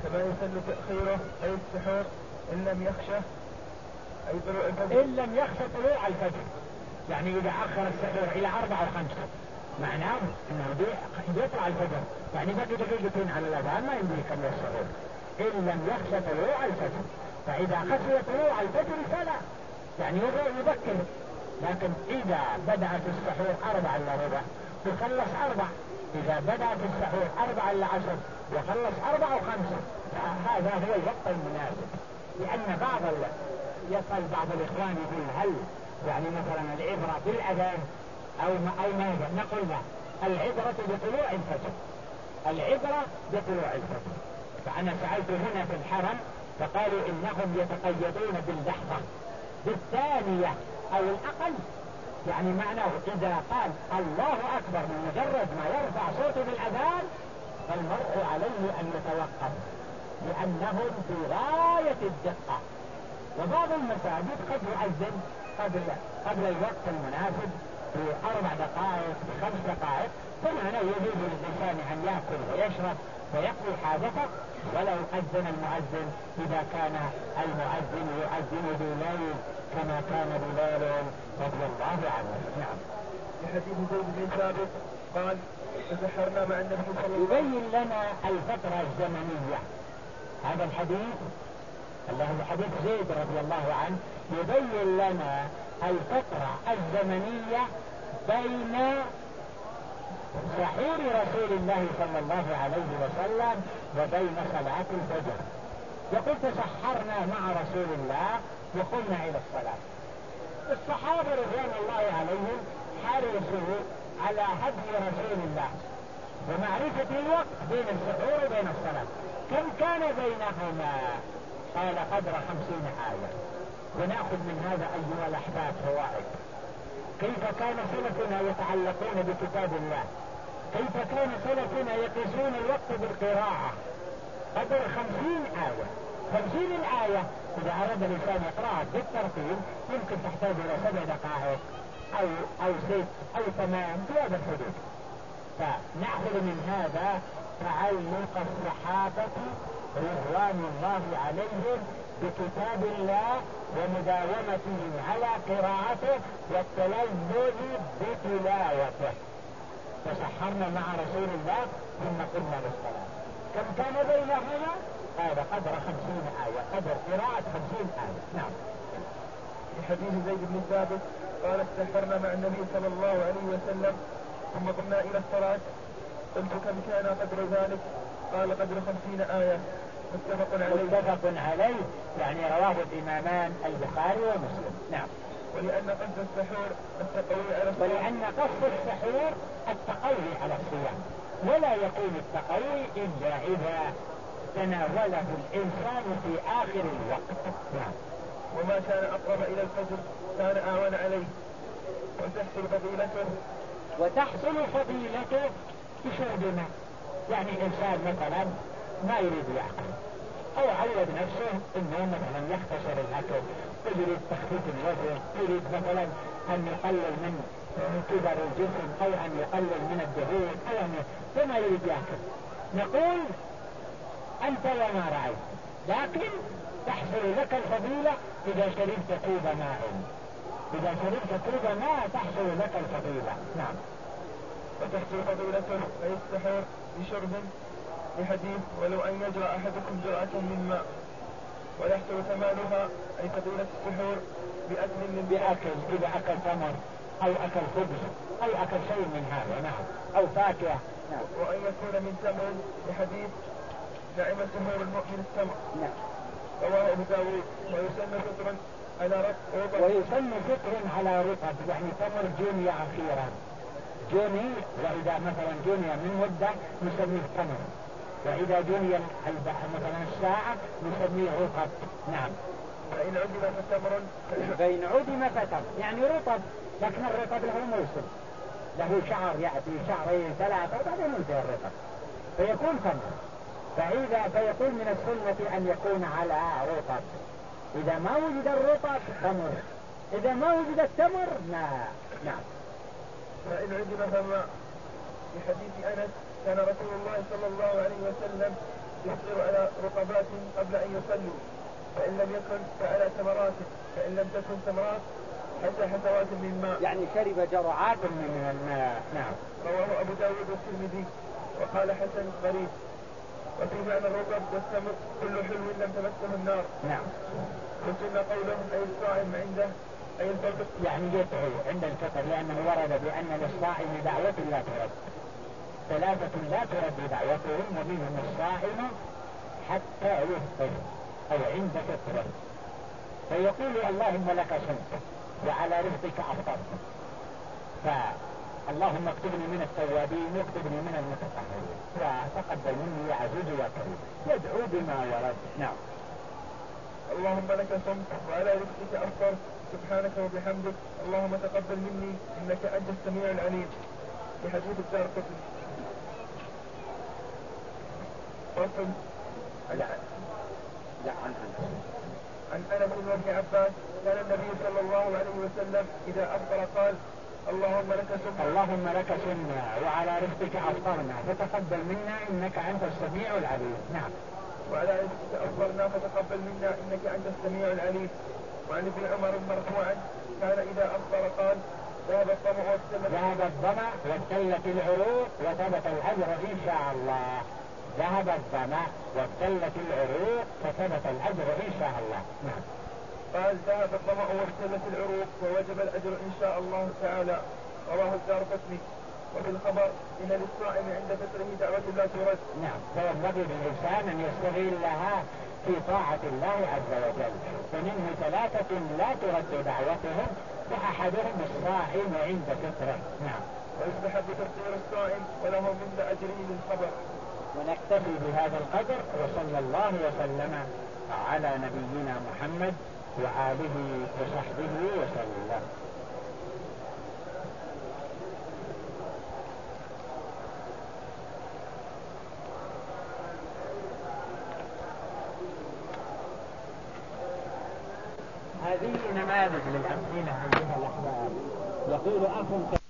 كما يسن تأخيره أي السحور إن لم يخشى أي طلوع الفجر، إن لم يخشى طلوع الفجر، يعني إذا أخر السحور إلى 4 أو 5 معناه أنه يطلع الفجر، يعني بقي دقيقتين على الأذان ما يمديك من السحور إن لم يخشى طلوع الفجر. فإذا خشي طلوع الفجر فلا، يعني يبكر. لكن إذا بدأت السحور 4 إلا ربع وخلص 4، إذا بدأت السحور 4 إلا 10 وخلص 4 أو 5، هذا هو الوقت المناسب. لأن يسأل بعض الإخوان يقول هل يعني مثلا العبرة بالأذان أو ماذا؟ نقول له العبرة بطلوع الفجر، العبرة بطلوع الفجر. فأنا سألت هنا في الحرم فقالوا إنهم يتقيدون باللحظة بالثانية أو الأقل، يعني معناه إذا قال الله أكبر من مجرد ما يرفع صوته بالأذان فالمرء عليه أن يتوقف، لأنهم في غاية الدقة. وبعض المساجد قد يؤذن قبل الوقت المناسب ب4 دقائق ب5 دقائق، فهنا يجوز للإنسان أن يأكل ويشرب ويقضي حاجته ولو أذن المؤذن إذا كان المؤذن يؤذن بليل كما كان بلال رضي الله عنه. نعم. في حديث زيد بن ثابت قال تسحرنا مع النبي صلى الله عليه وسلم. يبين لنا الفترة الزمنية، هذا الحديث الله حديث زيد رضي الله عنه يبين لنا الفترة الزمنية بين سحور رسول الله صلى الله عليه وسلم وبين صلاة الفجر. يقول تسحرنا مع رسول الله وقمنا إلى الصلاة. الصحابة رضوان الله عليهم حرصوا على هدي رسول الله ومعرفة الوقت بين السحور وبين الصلاة. كم كان بينهما؟ قال قدر 50 آية. ونأخذ من هذا أيها الأحباب فوائد. كيف كان سلفنا يتعلقون بكتاب الله، كيف كان سلفنا يقيسون الوقت بالقراءة. قدر 50 آية. 50 الآية إذا أراد الإنسان يقرأها بالترتيب يمكن تحتاج إلى 7 دقائق أو 6 أو 8 في هذا الحدود. فنأخذ من هذا تعلق الصحابة رضوان الله عليهم بكتاب الله ومداومتهم على قراءته والتلذذ بتلاوته. تسحرنا مع رسول الله ثم قمنا بالصلاة. كم كان بينهما؟ هذا قدر 50 آية، قدر قراءة 50 آية. نعم. في حديث زيد بن ثابت قال تسحرنا مع النبي صلى الله عليه وسلم ثم قمنا إلى الصلاة. قلت كم كان قدر ذلك؟ قال قدر 50 آية. متفق عليه يعني رواه الإمامان البخاري ومسلم. نعم. ولأن قصد السحور التقوي على الصيام، ولأن قصد السحور التقوي على الصيام، ولا يكون التقوي إلا إذا تناوله الإنسان في آخر الوقت. نعم. وما كان أقرب إلى الفجر كان أعون عليه وتحصل فضيلته بشرب ماء. يعني إنسان مثلا ما يريد يأكل أو عود نفسه إنه مثلا يختصر الأكل، يريد تخفيف الوزن، يريد مثلا أن يقلل من كبر الجسم أو أن يقلل من الدهون أو فما يريد يأكل، نقول أنت وما رأيت، لكن تحصل لك الفضيلة إذا شربت كوب ماء. إذا شربت كوب ماء تحصل لك الفضيلة. نعم. وتحصل فضيلته أي السحور بشرب لحديث ولو أن يجرى أحدكم جرعة من ماء. ويحصل كمالها أي فضيلة السحور بأكل إذا أكل تمر أو أكل خبز أو أكل شيء من هذا. نعم. أو فاكهة. نعم. وأن يكون من تمر لحديث نعم سحور المؤمن التمر. نعم. رواه أبو داود. ويسن فطر على رطب. ويسن فطر على رطب، يعني تمر جوني أخيرا جوني، وإذا مثلا جوني من مدة نسميه تمر، وإذا جوني مثلا الساعة نسميه رطب. نعم. فإن عدم فتمر فإن عدم فتمر يعني رطب، لكن الرطب له موسم، له شعر يأتي شهرين 3 وبعدين ينتهي الرطب فيكون تمر. فيكون من السنة أن يكون على رطب. إذا ما وجد الرطب تمر، إذا ما وجد التمر لا. نعم. فإن عدم فما. في حديث أنس كان رسول الله صلى الله عليه وسلم يفطر على رطبات قبل أن يصلوا، فإن لم يكن فعلى تمرات، فإن لم تكن تمرات حتى حسوات من ماء، يعني شرب جرعات من الماء. نعم. رواه أبو داود والترمذي وقال حسن غريب. وفي معنى الرطب والتمر كل حلو لم تمسه النار. نعم. وسن قوله أي الصائم عنده أي الفطر، يعني يدعو عند الفطر، لأنه ورد بأن للصائم دعوة لا ترد، ثلاثة لا ترد دعوتهم ومنهم الصائم حتى يفطر أو عند فطره، فيقول اللهم لك صمت وعلى رزقك أفطرت، فاللهم اكتبني من التوابين واكتبني من المتطهرين وتقبل مني يا عزيز يا كريم، يدعو بما ورد. نعم. اللهم لك صمت وعلى رزقك أفطرت، سبحانك وبحمدك، اللهم تقبل مني إنك أنت السميع العليم، في حديث الدارقطني. فصل. عن أنس وابن عباس كان النبي صلى الله عليه وسلم إذا أفطر قال اللهم لك صمنا، اللهم لك صمنا وعلى رزقك أفطرنا فتقبل منا إنك أنت السميع العليم. نعم. وعلى رزقك أفطرنا فتقبل منا إنك أنت السميع العليم. وعن ابن عمر مرفوعا كان إذا أفطر قال ذهب الظمأ وابتلت العروق وثبت الأجر إن شاء الله. ذهب الظمأ وابتلت العروق فثبت الأجر إن شاء الله. نعم. قال ذهب الظمأ وابتلت العروق ووجب الأجر إن شاء الله تعالى، رواه الدارقطني. وفي الخبر إن للصائم عند فطره دعوة لا ترد. نعم. فينبغي للإنسان أن يستغل لها في طاعة الله عز وجل، فمنه ثلاثة لا ترد دعوتهم، فأحدهم الصائم عند فطره. نعم. ويستحب تفطير الصائم وله مثل أجره للخبر. ونكتفي بهذا القدر، وصلى الله وسلم على نبينا محمد وآله وصحبه وسلم. هذه نماذج للأمثلة أيها الأحباب. يقول أخ